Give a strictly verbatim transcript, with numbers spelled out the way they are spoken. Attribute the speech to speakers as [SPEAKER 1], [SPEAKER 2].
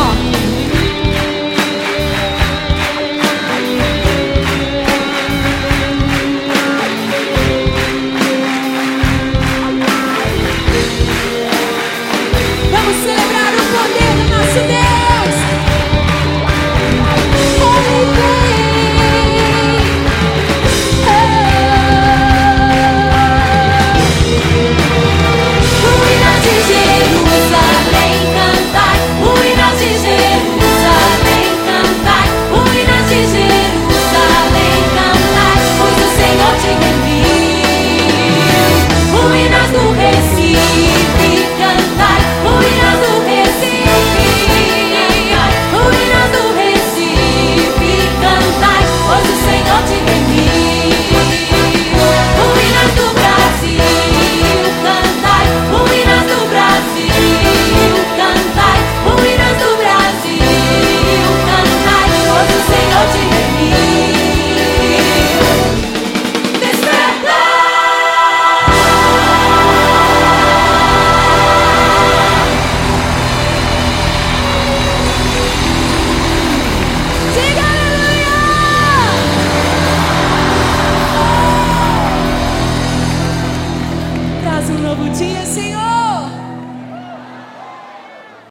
[SPEAKER 1] Vamos celebrar o poder do nosso Deus. Ele vem. Ruínas de Jerusalém, cantai. Ruínas de Jerusalém, cantai. Ruínas de Jerusalém, cantai. Pois o Senhor te remiu. Ruínas do Recife, cantai. Ruínas do Recife, ruínas do Recife, cantai, pois o Senhor te remiu. Ruínas do Brasil, cantai, ruínas do Brasil, cantai, ruínas do Brasil, cantai, pois o Senhor te remiu. Desperta! Diga aleluia! Traz um novo dia, Senhor.